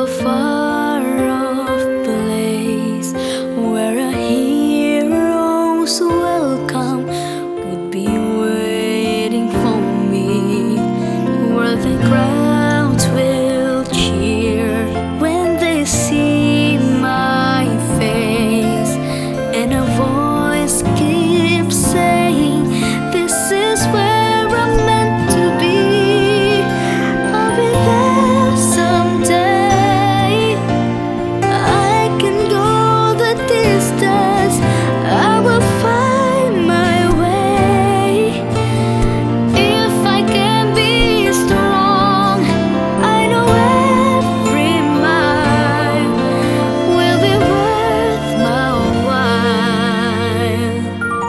a far-off place where a hero's welcome would be waiting for me, where the crowds will cheer when they see my face, and a voice keeps saying, "This is where I'm meant to be." I'll be there someday. I can go the distance. I will find my way. If I can be strong, I know every mile will be worth my while.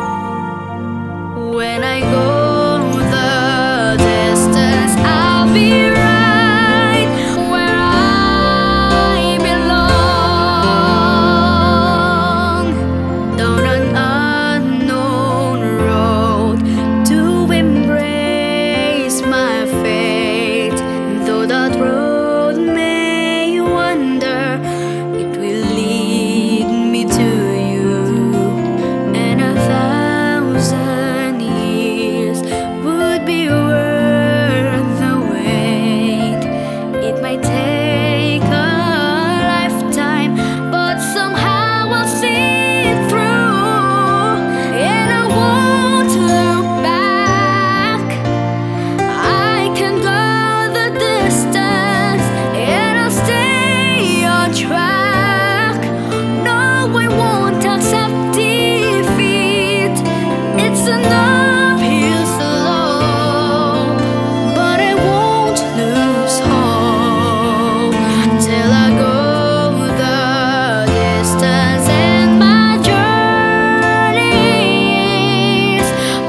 When I go the distance, I'll be right where I belong, down an unknown road to embrace my fate. Though that road may wander, it will lead me to you, and 1,000 years would be worth the wait. It might take a lifetime, but somehow I'll see it through, and I won't look back. I can go the distance, and I'll stay on track. No, I won't accept defeat. It's an uphill slope, but I won't lose hope till I go the distance and my journey is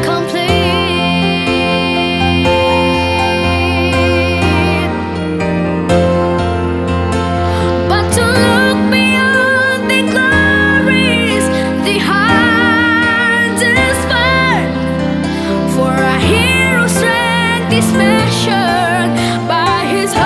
complete. But to look beyond the glories, the hardest part, for a hero's strength is measured by his heart.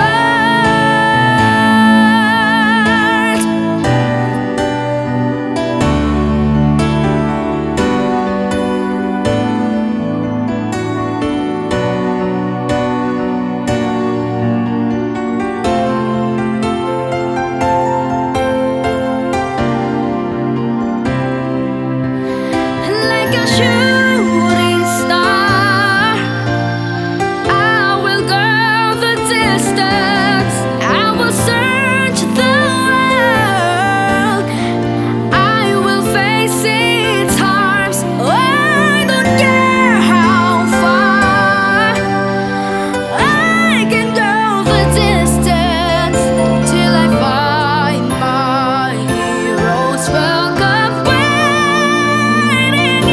Like a shooting star, I will go the distance. I will search the world. I will face its harms. I don't care how far. I can go the distance till I find my hero's welcome waiting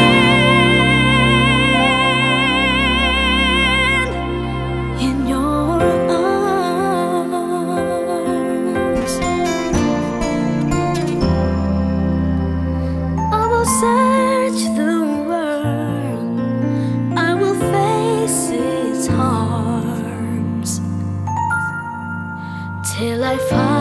in your arms. I will search the world. I will face its harms till I find